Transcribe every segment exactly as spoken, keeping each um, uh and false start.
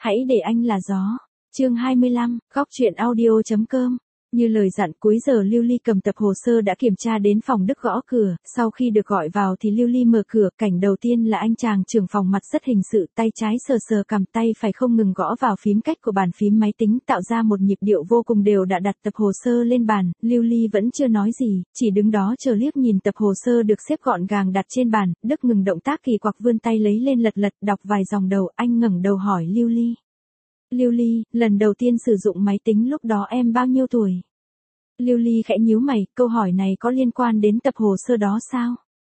Hãy để anh là gió. Chương hai mươi lăm, góc truyện audio.com. Như lời dặn, cuối giờ Lưu Ly cầm tập hồ sơ đã kiểm tra đến phòng Đức gõ cửa, sau khi được gọi vào thì Lưu Ly mở cửa, cảnh đầu tiên là anh chàng trưởng phòng mặt rất hình sự, tay trái sờ sờ cằm, tay phải không ngừng gõ vào phím cách của bàn phím máy tính, tạo ra một nhịp điệu vô cùng đều đã đặt tập hồ sơ lên bàn. Lưu Ly vẫn chưa nói gì, chỉ đứng đó chờ liếc nhìn tập hồ sơ được xếp gọn gàng đặt trên bàn. Đức ngừng động tác kỳ quặc, vươn tay lấy lên lật lật, đọc vài dòng đầu. Anh ngẩng đầu hỏi Lưu Ly. Lưu Ly, lần đầu tiên sử dụng máy tính lúc đó em bao nhiêu tuổi? Lưu Ly khẽ nhíu mày, câu hỏi này có liên quan đến tập hồ sơ đó sao?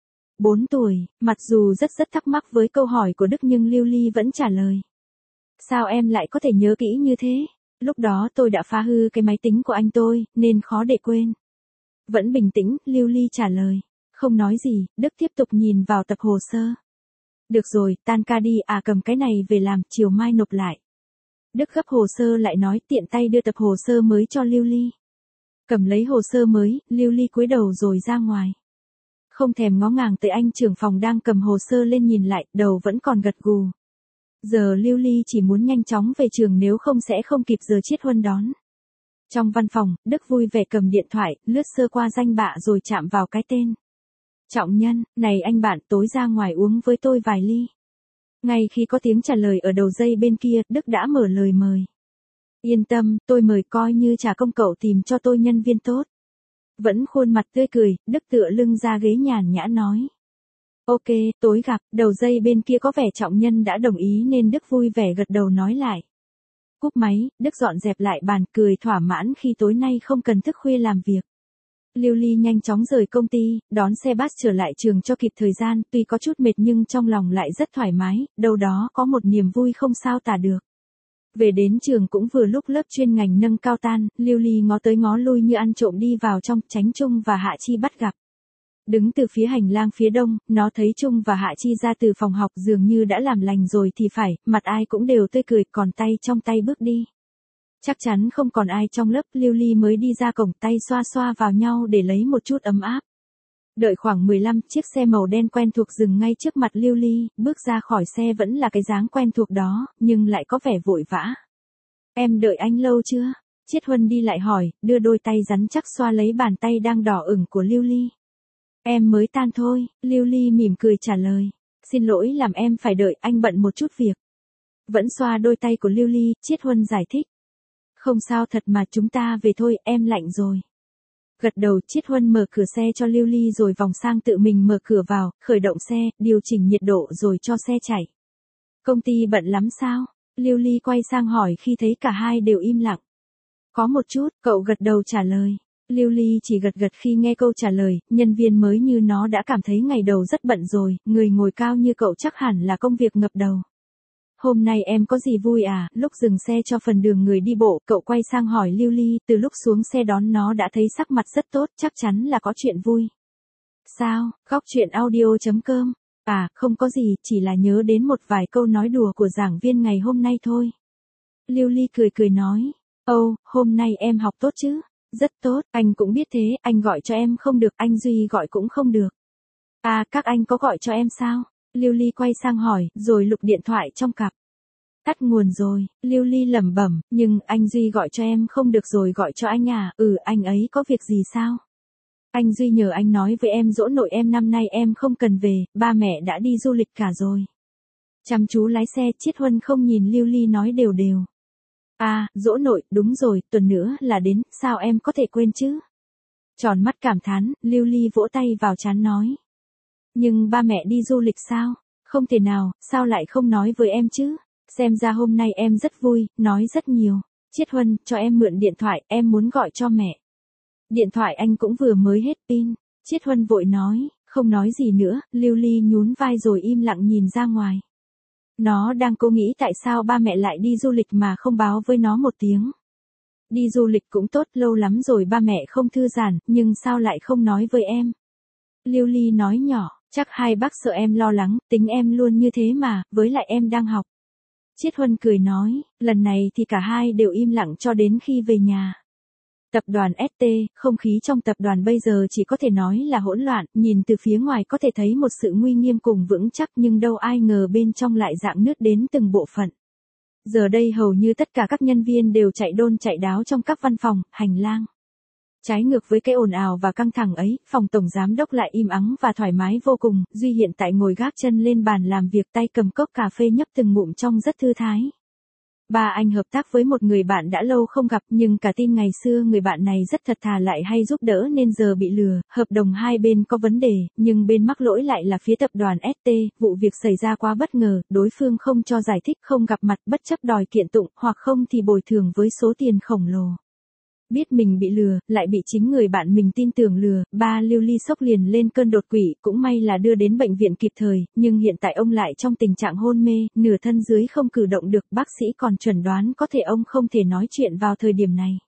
Bốn tuổi, mặc dù rất rất thắc mắc với câu hỏi của Đức nhưng Lưu Ly vẫn trả lời. Sao em lại có thể nhớ kỹ như thế? Lúc đó tôi đã phá hư cái máy tính của anh tôi, nên khó để quên. Vẫn bình tĩnh, Lưu Ly trả lời. Không nói gì, Đức tiếp tục nhìn vào tập hồ sơ. Được rồi, tan ca đi, à cầm cái này về làm, chiều mai nộp lại. Đức gấp hồ sơ lại nói, tiện tay đưa tập hồ sơ mới cho Lưu Ly. Cầm lấy hồ sơ mới, Lưu Ly cúi đầu rồi ra ngoài. Không thèm ngó ngàng tới anh trưởng phòng đang cầm hồ sơ lên nhìn lại, đầu vẫn còn gật gù. Giờ Lưu Ly chỉ muốn nhanh chóng về trường, nếu không sẽ không kịp giờ Chiết Huân đón. Trong văn phòng, Đức vui vẻ cầm điện thoại, lướt sơ qua danh bạ rồi chạm vào cái tên. Trọng Nhân, này anh bạn, tối ra ngoài uống với tôi vài ly. Ngay khi có tiếng trả lời ở đầu dây bên kia, Đức đã mở lời mời. Yên tâm, tôi mời, coi như trả công cậu tìm cho tôi nhân viên tốt. Vẫn khuôn mặt tươi cười, Đức tựa lưng ra ghế nhàn nhã nói. Ok, tối gặp. Đầu dây bên kia có vẻ Trọng Nhân đã đồng ý nên Đức vui vẻ gật đầu nói lại. Cúp máy, Đức dọn dẹp lại bàn, cười thỏa mãn khi tối nay không cần thức khuya làm việc. Lưu Ly nhanh chóng rời công ty, đón xe bus trở lại trường cho kịp thời gian, tuy có chút mệt nhưng trong lòng lại rất thoải mái, đâu đó có một niềm vui không sao tả được. Về đến trường cũng vừa lúc lớp chuyên ngành nâng cao tan, Lưu Ly ngó tới ngó lui như ăn trộm đi vào trong, tránh Trung và Hạ Chi bắt gặp. Đứng từ phía hành lang phía đông, nó thấy Trung và Hạ Chi ra từ phòng học dường như đã làm lành rồi thì phải, mặt ai cũng đều tươi cười, còn tay trong tay bước đi. Chắc chắn không còn ai trong lớp, Lưu Ly mới đi ra cổng, tay xoa xoa vào nhau để lấy một chút ấm áp. Đợi khoảng mười lăm, chiếc xe màu đen quen thuộc dừng ngay trước mặt Lưu Ly, bước ra khỏi xe vẫn là cái dáng quen thuộc đó, nhưng lại có vẻ vội vã. Em đợi anh lâu chưa? Chiết Huân đi lại hỏi, đưa đôi tay rắn chắc xoa lấy bàn tay đang đỏ ửng của Lưu Ly. Em mới tan thôi, Lưu Ly mỉm cười trả lời. Xin lỗi làm em phải đợi, anh bận một chút việc. Vẫn xoa đôi tay của Lưu Ly, Chiết Huân giải thích. Không sao thật mà, chúng ta về thôi, em lạnh rồi. Gật đầu, Chiết Huân mở cửa xe cho Lưu Ly rồi vòng sang tự mình mở cửa vào, khởi động xe, điều chỉnh nhiệt độ rồi cho xe chạy. Công ty bận lắm sao? Lưu Ly quay sang hỏi khi thấy cả hai đều im lặng. Có một chút, cậu gật đầu trả lời. Lưu Ly chỉ gật gật khi nghe câu trả lời, nhân viên mới như nó đã cảm thấy ngày đầu rất bận rồi, người ngồi cao như cậu chắc hẳn là công việc ngập đầu. Hôm nay em có gì vui à? Lúc dừng xe cho phần đường người đi bộ, cậu quay sang hỏi Lưu Ly, từ lúc xuống xe đón nó đã thấy sắc mặt rất tốt, chắc chắn là có chuyện vui. Sao? Góc truyện audio.com. À, không có gì, chỉ là nhớ đến một vài câu nói đùa của giảng viên ngày hôm nay thôi. Lưu Ly cười cười nói, ồ, oh, hôm nay em học tốt chứ? Rất tốt, anh cũng biết thế, anh gọi cho em không được, anh Duy gọi cũng không được. À, các anh có gọi cho em sao? Lưu Ly quay sang hỏi, rồi lục điện thoại trong cặp. Tắt nguồn rồi, Lưu Ly lẩm bẩm, nhưng anh Duy gọi cho em không được rồi gọi cho anh à? Ừ, anh ấy có việc gì sao? Anh Duy nhờ anh nói với em dỗ nội em năm nay em không cần về, ba mẹ đã đi du lịch cả rồi. Chăm chú lái xe, Chiết Huân không nhìn Lưu Ly nói đều đều. À, dỗ nội, đúng rồi, tuần nữa là đến, sao em có thể quên chứ? Tròn mắt cảm thán, Lưu Ly vỗ tay vào trán nói. Nhưng ba mẹ đi du lịch sao? Không thể nào, sao lại không nói với em chứ? Xem ra hôm nay em rất vui, nói rất nhiều. Chiết Huân, cho em mượn điện thoại, em muốn gọi cho mẹ. Điện thoại anh cũng vừa mới hết pin. Chiết Huân vội nói, không nói gì nữa, Lưu Ly nhún vai rồi im lặng nhìn ra ngoài. Nó đang cố nghĩ tại sao ba mẹ lại đi du lịch mà không báo với nó một tiếng. Đi du lịch cũng tốt, lâu lắm rồi ba mẹ không thư giãn, nhưng sao lại không nói với em? Lưu Ly nói nhỏ, chắc hai bác sợ em lo lắng, tính em luôn như thế mà, với lại em đang học. Chiết Huân cười nói, lần này thì cả hai đều im lặng cho đến khi về nhà. Tập đoàn ét tê, không khí trong tập đoàn bây giờ chỉ có thể nói là hỗn loạn, nhìn từ phía ngoài có thể thấy một sự nguy nghiêm cùng vững chắc nhưng đâu ai ngờ bên trong lại rạn nứt đến từng bộ phận. Giờ đây hầu như tất cả các nhân viên đều chạy đôn chạy đáo trong các văn phòng, hành lang. Trái ngược với cái ồn ào và căng thẳng ấy, phòng tổng giám đốc lại im ắng và thoải mái vô cùng, Duy hiện tại ngồi gác chân lên bàn làm việc, tay cầm cốc cà phê nhấp từng ngụm trong rất thư thái. Ba anh hợp tác với một người bạn đã lâu không gặp, nhưng cả tin ngày xưa người bạn này rất thật thà lại hay giúp đỡ nên giờ bị lừa, hợp đồng hai bên có vấn đề, nhưng bên mắc lỗi lại là phía tập đoàn ét tê, vụ việc xảy ra quá bất ngờ, đối phương không cho giải thích, không gặp mặt, bất chấp đòi kiện tụng, hoặc không thì bồi thường với số tiền khổng lồ. Biết mình bị lừa, lại bị chính người bạn mình tin tưởng lừa, ba Lưu Ly sốc liền lên cơn đột quỵ, cũng may là đưa đến bệnh viện kịp thời, nhưng hiện tại ông lại trong tình trạng hôn mê, nửa thân dưới không cử động được, bác sĩ còn chuẩn đoán có thể ông không thể nói chuyện vào thời điểm này.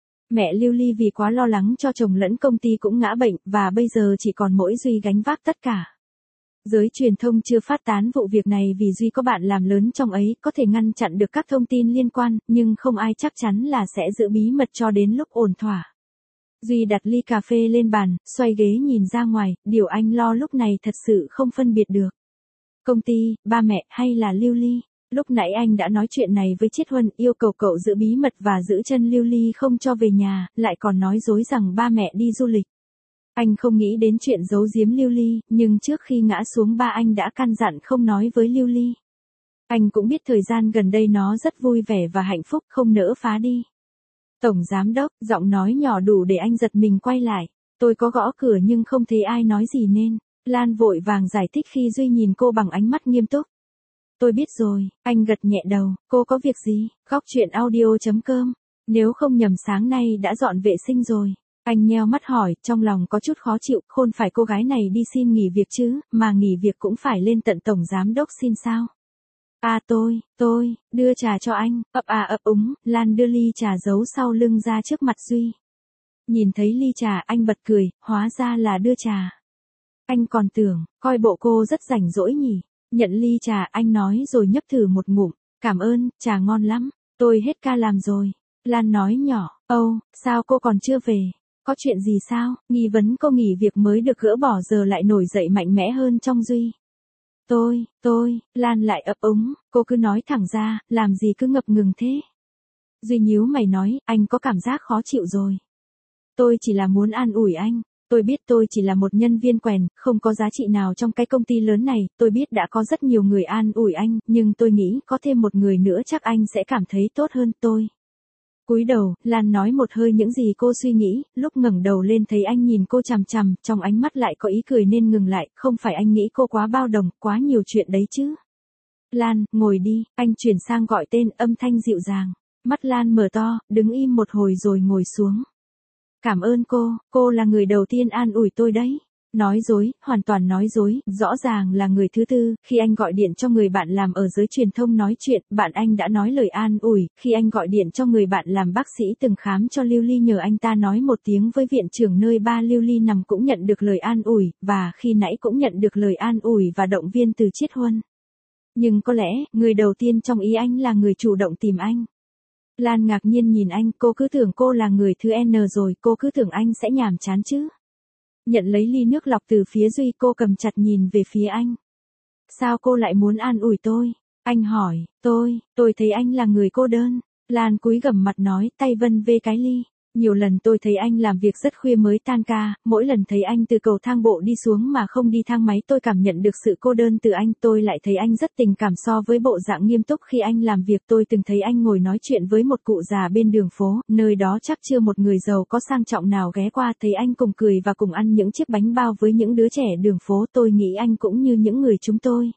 Mẹ Lưu Ly vì quá lo lắng cho chồng lẫn công ty cũng ngã bệnh, và bây giờ chỉ còn mỗi Duy gánh vác tất cả. Giới truyền thông chưa phát tán vụ việc này vì Duy có bạn làm lớn trong ấy, có thể ngăn chặn được các thông tin liên quan, nhưng không ai chắc chắn là sẽ giữ bí mật cho đến lúc ổn thỏa. Duy đặt ly cà phê lên bàn, xoay ghế nhìn ra ngoài, điều anh lo lúc này thật sự không phân biệt được. Công ty, ba mẹ hay là Lưu Ly? Lúc nãy anh đã nói chuyện này với Chiết Huân, yêu cầu cậu giữ bí mật và giữ chân Lưu Ly không cho về nhà, lại còn nói dối rằng ba mẹ đi du lịch. Anh không nghĩ đến chuyện giấu giếm Lưu Ly, nhưng trước khi ngã xuống ba anh đã căn dặn không nói với Lưu Ly. Anh cũng biết thời gian gần đây nó rất vui vẻ và hạnh phúc, không nỡ phá đi. Tổng giám đốc, giọng nói nhỏ đủ để anh giật mình quay lại. Tôi có gõ cửa nhưng không thấy ai nói gì nên. Lan vội vàng giải thích khi Duy nhìn cô bằng ánh mắt nghiêm túc. Tôi biết rồi, anh gật nhẹ đầu, cô có việc gì? Góc chuyện audio chấm com. Nếu không nhầm sáng nay đã dọn vệ sinh rồi. Anh nheo mắt hỏi, trong lòng có chút khó chịu, khôn phải cô gái này đi xin nghỉ việc chứ, mà nghỉ việc cũng phải lên tận tổng giám đốc xin sao? À tôi, tôi, đưa trà cho anh, ấp à ấp úng, Lan đưa ly trà giấu sau lưng ra trước mặt Duy. Nhìn thấy ly trà anh bật cười, hóa ra là đưa trà. Anh còn tưởng, coi bộ cô rất rảnh rỗi nhỉ, nhận ly trà anh nói rồi nhấp thử một ngụm, cảm ơn, trà ngon lắm, tôi hết ca làm rồi. Lan nói nhỏ, âu, sao cô còn chưa về? Có chuyện gì sao? Nghi vấn cô nghỉ việc mới được gỡ bỏ giờ lại nổi dậy mạnh mẽ hơn trong Duy. Tôi, tôi, Lan lại ấp úng, cô cứ nói thẳng ra, làm gì cứ ngập ngừng thế. Duy nhíu mày nói, anh có cảm giác khó chịu rồi. Tôi chỉ là muốn an ủi anh. Tôi biết tôi chỉ là một nhân viên quèn, không có giá trị nào trong cái công ty lớn này, tôi biết đã có rất nhiều người an ủi anh, nhưng tôi nghĩ có thêm một người nữa chắc anh sẽ cảm thấy tốt hơn tôi. Cúi đầu, Lan nói một hơi những gì cô suy nghĩ, lúc ngẩng đầu lên thấy anh nhìn cô chằm chằm, trong ánh mắt lại có ý cười nên ngừng lại, không phải anh nghĩ cô quá bao đồng, quá nhiều chuyện đấy chứ. Lan, ngồi đi, anh chuyển sang gọi tên, âm thanh dịu dàng. Mắt Lan mở to, đứng im một hồi rồi ngồi xuống. Cảm ơn cô, cô là người đầu tiên an ủi tôi đấy. Nói dối, hoàn toàn nói dối, rõ ràng là người thứ tư, khi anh gọi điện cho người bạn làm ở giới truyền thông nói chuyện, bạn anh đã nói lời an ủi, khi anh gọi điện cho người bạn làm bác sĩ từng khám cho Lưu Ly nhờ anh ta nói một tiếng với viện trưởng nơi ba Lưu Ly nằm cũng nhận được lời an ủi, và khi nãy cũng nhận được lời an ủi và động viên từ Chiết Huân. Nhưng có lẽ, người đầu tiên trong ý anh là người chủ động tìm anh. Lan ngạc nhiên nhìn anh, cô cứ tưởng cô là người thứ N rồi, cô cứ tưởng anh sẽ nhàm chán chứ. Nhận lấy ly nước lọc từ phía Duy, cô cầm chặt nhìn về phía anh. Sao cô lại muốn an ủi tôi? Anh hỏi, tôi, tôi thấy anh là người cô đơn. Lan cúi gằm mặt nói, tay vân vê cái ly. Nhiều lần tôi thấy anh làm việc rất khuya mới tan ca, mỗi lần thấy anh từ cầu thang bộ đi xuống mà không đi thang máy tôi cảm nhận được sự cô đơn từ anh, tôi lại thấy anh rất tình cảm so với bộ dạng nghiêm túc khi anh làm việc. Tôi từng thấy anh ngồi nói chuyện với một cụ già bên đường phố, nơi đó chắc chưa một người giàu có sang trọng nào ghé qua, thấy anh cùng cười và cùng ăn những chiếc bánh bao với những đứa trẻ đường phố, tôi nghĩ anh cũng như những người chúng tôi.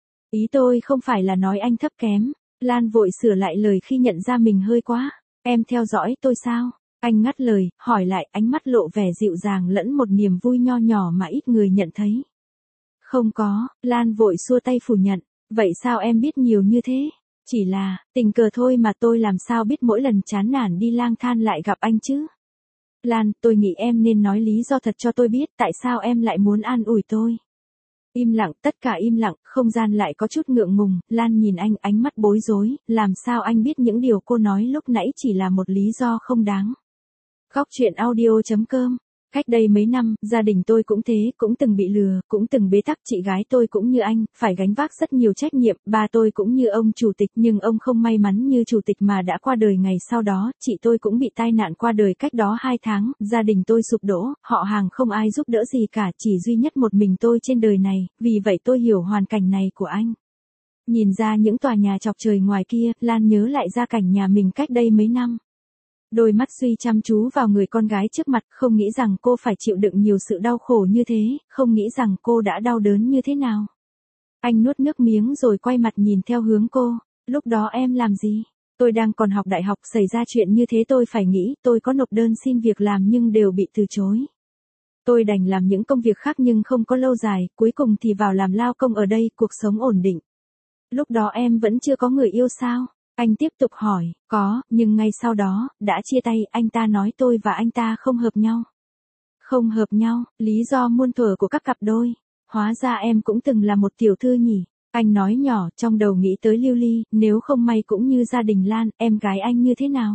Ý tôi không phải là nói anh thấp kém. Lan vội sửa lại lời khi nhận ra mình hơi quá. Em theo dõi tôi sao? Anh ngắt lời, hỏi lại, ánh mắt lộ vẻ dịu dàng lẫn một niềm vui nho nhỏ mà ít người nhận thấy. Không có, Lan vội xua tay phủ nhận. Vậy sao em biết nhiều như thế? Chỉ là, tình cờ thôi mà tôi làm sao biết mỗi lần chán nản đi lang thang lại gặp anh chứ? Lan, tôi nghĩ em nên nói lý do thật cho tôi biết, tại sao em lại muốn an ủi tôi? Im lặng, tất cả im lặng, không gian lại có chút ngượng ngùng, Lan nhìn anh, ánh mắt bối rối, làm sao anh biết những điều cô nói lúc nãy chỉ là một lý do không đáng? Góc chuyện audio chấm com Cách đây mấy năm, gia đình tôi cũng thế, cũng từng bị lừa, cũng từng bế tắc, chị gái tôi cũng như anh, phải gánh vác rất nhiều trách nhiệm, ba tôi cũng như ông chủ tịch nhưng ông không may mắn như chủ tịch mà đã qua đời ngày sau đó, chị tôi cũng bị tai nạn qua đời cách đó hai tháng, gia đình tôi sụp đổ, họ hàng không ai giúp đỡ gì cả, chỉ duy nhất một mình tôi trên đời này, vì vậy tôi hiểu hoàn cảnh này của anh. Nhìn ra những tòa nhà chọc trời ngoài kia, Lan nhớ lại gia cảnh nhà mình cách đây mấy năm. Đôi mắt Duy chăm chú vào người con gái trước mặt, không nghĩ rằng cô phải chịu đựng nhiều sự đau khổ như thế, không nghĩ rằng cô đã đau đớn như thế nào. Anh nuốt nước miếng rồi quay mặt nhìn theo hướng cô, lúc đó em làm gì? Tôi đang còn học đại học, xảy ra chuyện như thế tôi phải nghĩ, tôi có nộp đơn xin việc làm nhưng đều bị từ chối. Tôi đành làm những công việc khác nhưng không có lâu dài, cuối cùng thì vào làm lao công ở đây, cuộc sống ổn định. Lúc đó em vẫn chưa có người yêu sao? Anh tiếp tục hỏi, có, nhưng ngay sau đó, đã chia tay, anh ta nói tôi và anh ta không hợp nhau. Không hợp nhau, lý do muôn thuở của các cặp đôi. Hóa ra em cũng từng là một tiểu thư nhỉ. Anh nói nhỏ, trong đầu nghĩ tới Lưu Ly, nếu không may cũng như gia đình Lan, em gái anh như thế nào?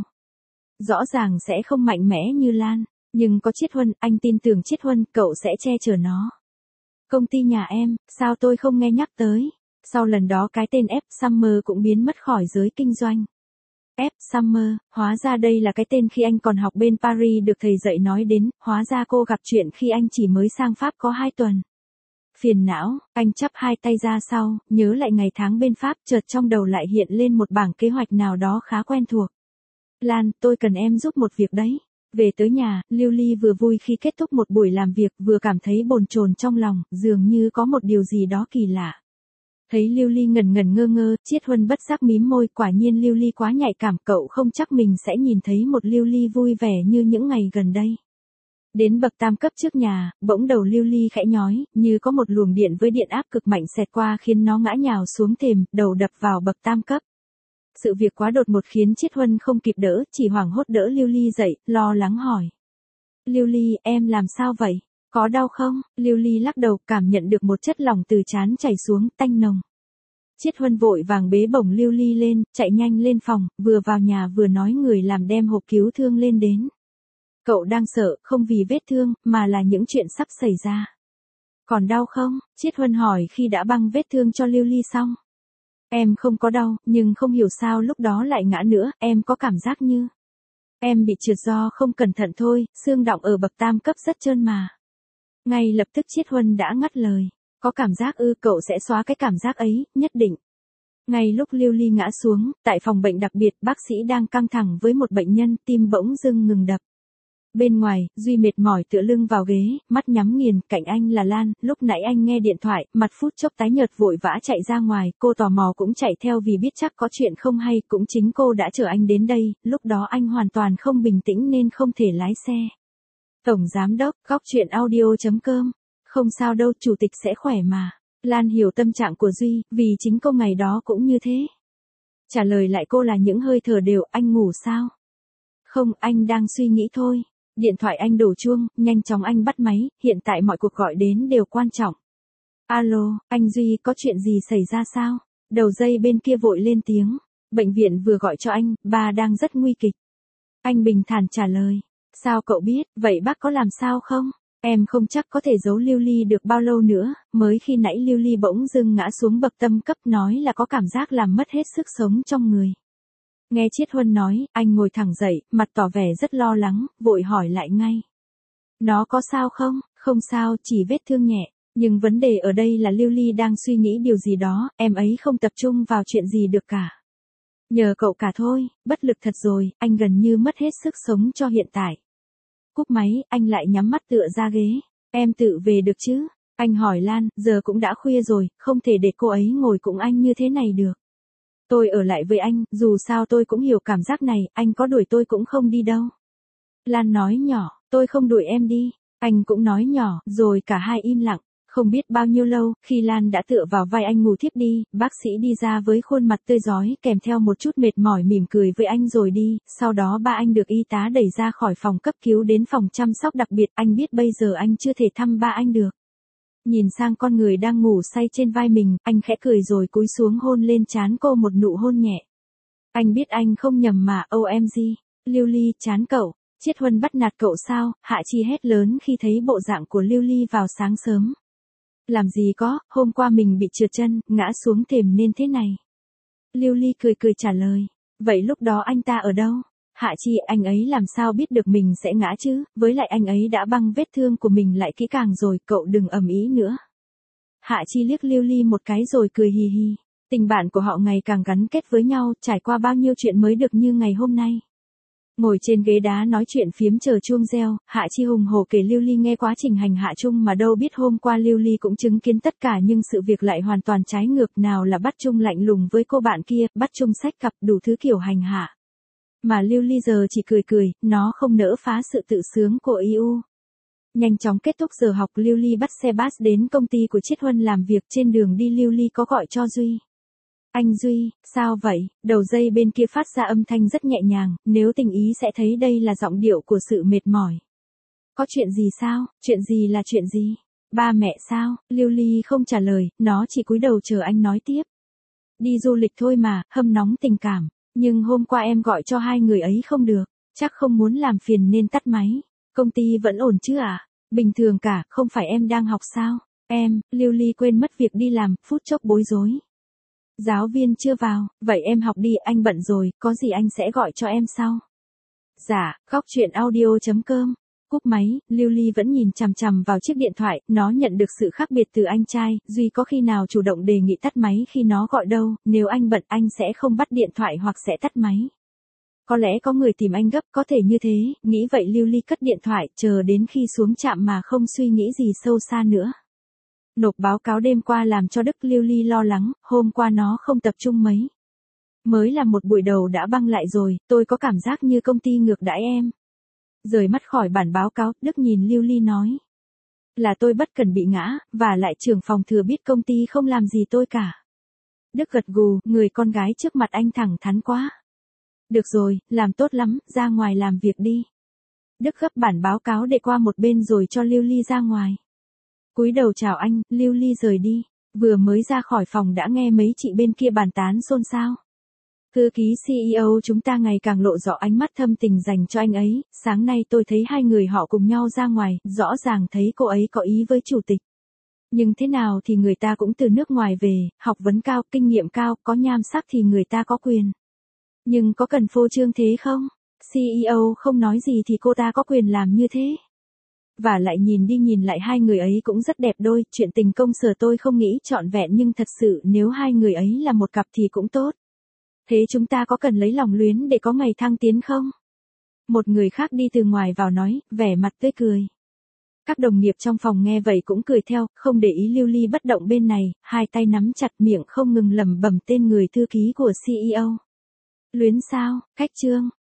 Rõ ràng sẽ không mạnh mẽ như Lan, nhưng có Chiết Huân, anh tin tưởng Chiết Huân, cậu sẽ che chở nó. Công ty nhà em, sao tôi không nghe nhắc tới? Sau lần đó cái tên F. Summer cũng biến mất khỏi giới kinh doanh. F. Summer, hóa ra đây là cái tên khi anh còn học bên Paris được thầy dạy nói đến, hóa ra cô gặp chuyện khi anh chỉ mới sang Pháp có hai tuần. Phiền não, anh chắp hai tay ra sau, nhớ lại ngày tháng bên Pháp, chợt trong đầu lại hiện lên một bảng kế hoạch nào đó khá quen thuộc. Lan, tôi cần em giúp một việc đấy. Về tới nhà, Lưu Ly vừa vui khi kết thúc một buổi làm việc, vừa cảm thấy bồn chồn trong lòng, dường như có một điều gì đó kỳ lạ. Thấy Lưu Ly ngần ngần ngơ ngơ, Chiết Huân bất giác mím môi, quả nhiên Lưu Ly quá nhạy cảm, cậu không chắc mình sẽ nhìn thấy một Lưu Ly vui vẻ như những ngày gần đây. Đến bậc tam cấp trước nhà, bỗng đầu Lưu Ly khẽ nhói, như có một luồng điện với điện áp cực mạnh xẹt qua khiến nó ngã nhào xuống thềm, đầu đập vào bậc tam cấp. Sự việc quá đột ngột khiến Chiết Huân không kịp đỡ, chỉ hoảng hốt đỡ Lưu Ly dậy, lo lắng hỏi. Lưu Ly, em làm sao vậy? Có đau không? Lưu Ly lắc đầu, cảm nhận được một chất lỏng từ trán chảy xuống, tanh nồng. Chiết Huân vội vàng bế bổng Lưu Ly lên, chạy nhanh lên phòng, vừa vào nhà vừa nói người làm đem hộp cứu thương lên đến. Cậu đang sợ, không vì vết thương, mà là những chuyện sắp xảy ra. Còn đau không? Chiết Huân hỏi khi đã băng vết thương cho Lưu Ly xong. Em không có đau, nhưng không hiểu sao lúc đó lại ngã nữa, em có cảm giác như... Em bị trượt do không cẩn thận thôi, xương đọng ở bậc tam cấp rất trơn mà. Ngay lập tức Chiết Huân đã ngắt lời. Có cảm giác ư, cậu sẽ xóa cái cảm giác ấy, nhất định. Ngay lúc Lưu Ly ngã xuống, tại phòng bệnh đặc biệt, bác sĩ đang căng thẳng với một bệnh nhân, tim bỗng dưng ngừng đập. Bên ngoài, Duy mệt mỏi tựa lưng vào ghế, mắt nhắm nghiền, cạnh anh là Lan, lúc nãy anh nghe điện thoại, mặt phút chốc tái nhợt vội vã chạy ra ngoài, cô tò mò cũng chạy theo vì biết chắc có chuyện không hay, cũng chính cô đã chở anh đến đây, lúc đó anh hoàn toàn không bình tĩnh nên không thể lái xe. Tổng Giám đốc, góc chuyện audio chấm com. Không sao đâu, chủ tịch sẽ khỏe mà. Lan hiểu tâm trạng của Duy, vì chính cô ngày đó cũng như thế. Trả lời lại cô là những hơi thở đều, anh ngủ sao? Không, anh đang suy nghĩ thôi. Điện thoại anh đổ chuông, nhanh chóng anh bắt máy, hiện tại mọi cuộc gọi đến đều quan trọng. Alo, anh Duy, có chuyện gì xảy ra sao? Đầu dây bên kia vội lên tiếng. Bệnh viện vừa gọi cho anh, ba đang rất nguy kịch. Anh bình thản trả lời. Sao cậu biết, vậy bác có làm sao không? Em không chắc có thể giấu Lưu Ly được bao lâu nữa, mới khi nãy Lưu Ly bỗng dưng ngã xuống bậc tam cấp nói là có cảm giác làm mất hết sức sống trong người. Nghe Chiết Huân nói, anh ngồi thẳng dậy, mặt tỏ vẻ rất lo lắng, vội hỏi lại ngay. Nó có sao không? Không sao, chỉ vết thương nhẹ. Nhưng vấn đề ở đây là Lưu Ly đang suy nghĩ điều gì đó, em ấy không tập trung vào chuyện gì được cả. Nhờ cậu cả thôi, bất lực thật rồi, anh gần như mất hết sức sống cho hiện tại. Cúp máy, anh lại nhắm mắt tựa ra ghế. Em tự về được chứ? Anh hỏi Lan, giờ cũng đã khuya rồi, không thể để cô ấy ngồi cùng anh như thế này được. Tôi ở lại với anh, dù sao tôi cũng hiểu cảm giác này, anh có đuổi tôi cũng không đi đâu. Lan nói nhỏ, tôi không đuổi em đi. Anh cũng nói nhỏ, rồi cả hai im lặng. Không biết bao nhiêu lâu, khi Lan đã tựa vào vai anh ngủ thiếp đi, bác sĩ đi ra với khuôn mặt tươi rói kèm theo một chút mệt mỏi mỉm cười với anh rồi đi, sau đó ba anh được y tá đẩy ra khỏi phòng cấp cứu đến phòng chăm sóc đặc biệt, anh biết bây giờ anh chưa thể thăm ba anh được. Nhìn sang con người đang ngủ say trên vai mình, anh khẽ cười rồi cúi xuống hôn lên trán cô một nụ hôn nhẹ. Anh biết anh không nhầm mà, o em giê, Lưu Ly, trán cậu. Chiết Huân bắt nạt cậu sao? Hạ Chi hét lớn khi thấy bộ dạng của Lưu Ly vào sáng sớm. Làm gì có, hôm qua mình bị trượt chân, ngã xuống thềm nên thế này. Lưu Ly cười cười trả lời. Vậy lúc đó anh ta ở đâu? Hạ Chi, anh ấy làm sao biết được mình sẽ ngã chứ, với lại anh ấy đã băng vết thương của mình lại kỹ càng rồi, cậu đừng ầm ĩ nữa. Hạ Chi liếc Lưu Ly một cái rồi cười hì hì. Tình bạn của họ ngày càng gắn kết với nhau, trải qua bao nhiêu chuyện mới được như ngày hôm nay. Ngồi trên ghế đá nói chuyện phiếm chờ chuông reo, Hạ Chi hùng hổ kể Lưu Ly nghe quá trình hành hạ chung mà đâu biết hôm qua Lưu Ly cũng chứng kiến tất cả nhưng sự việc lại hoàn toàn trái ngược, nào là bắt chung lạnh lùng với cô bạn kia, bắt chung xách cặp đủ thứ kiểu hành hạ. Mà Lưu Ly giờ chỉ cười cười, nó không nỡ phá sự tự sướng của i u. Nhanh chóng kết thúc giờ học, Lưu Ly bắt xe bus đến công ty của Chiết Huân làm việc. Trên đường đi Lưu Ly có gọi cho Duy. Anh Duy, sao vậy? Đầu dây bên kia phát ra âm thanh rất nhẹ nhàng, nếu tình ý sẽ thấy đây là giọng điệu của sự mệt mỏi. Có chuyện gì sao? Chuyện gì là chuyện gì? Ba mẹ sao? Lưu Ly không trả lời, nó chỉ cúi đầu chờ anh nói tiếp. Đi du lịch thôi mà, hâm nóng tình cảm. Nhưng hôm qua em gọi cho hai người ấy không được, chắc không muốn làm phiền nên tắt máy. Công ty vẫn ổn chứ à? Bình thường cả, không phải em đang học sao? Em, Lưu Ly quên mất việc đi làm, phút chốc bối rối. Giáo viên chưa vào, vậy em học đi, anh bận rồi, có gì anh sẽ gọi cho em sau. Dạ, góc chuyện audio chấm com. Cúp máy, Lưu Ly vẫn nhìn chằm chằm vào chiếc điện thoại, nó nhận được sự khác biệt từ anh trai, Duy có khi nào chủ động đề nghị tắt máy khi nó gọi đâu, nếu anh bận anh sẽ không bắt điện thoại hoặc sẽ tắt máy. Có lẽ có người tìm anh gấp, có thể như thế, nghĩ vậy Lưu Ly cất điện thoại, chờ đến khi xuống trạm mà không suy nghĩ gì sâu xa nữa. Nộp báo cáo đêm qua làm cho Đức, Lưu Ly lo lắng, hôm qua nó không tập trung mấy. Mới là một buổi đầu đã băng lại rồi, tôi có cảm giác như công ty ngược đãi em. Rời mắt khỏi bản báo cáo, Đức nhìn Lưu Ly nói. Là tôi bất cần bị ngã, và lại trưởng phòng thừa biết công ty không làm gì tôi cả. Đức gật gù, người con gái trước mặt anh thẳng thắn quá. Được rồi, làm tốt lắm, ra ngoài làm việc đi. Đức gấp bản báo cáo để qua một bên rồi cho Lưu Ly ra ngoài. Cúi đầu chào anh, Lưu Ly rời đi. Vừa mới ra khỏi phòng đã nghe mấy chị bên kia bàn tán xôn xao. Thư ký xê e ô chúng ta ngày càng lộ rõ ánh mắt thâm tình dành cho anh ấy, sáng nay tôi thấy hai người họ cùng nhau ra ngoài, rõ ràng thấy cô ấy có ý với chủ tịch. Nhưng thế nào thì người ta cũng từ nước ngoài về, học vấn cao, kinh nghiệm cao, có nham sắc thì người ta có quyền. Nhưng có cần phô trương thế không? xê e ô không nói gì thì cô ta có quyền làm như thế. Và lại nhìn đi nhìn lại hai người ấy cũng rất đẹp đôi, chuyện tình công sở tôi không nghĩ trọn vẹn nhưng thật sự nếu hai người ấy là một cặp thì cũng tốt. Thế chúng ta có cần lấy lòng luyến để có ngày thăng tiến không? Một người khác đi từ ngoài vào nói, vẻ mặt tươi cười. Các đồng nghiệp trong phòng nghe vậy cũng cười theo, không để ý Lưu Ly bất động bên này, hai tay nắm chặt miệng không ngừng lẩm bẩm tên người thư ký của xê e ô. Luyến sao, Khách Trương,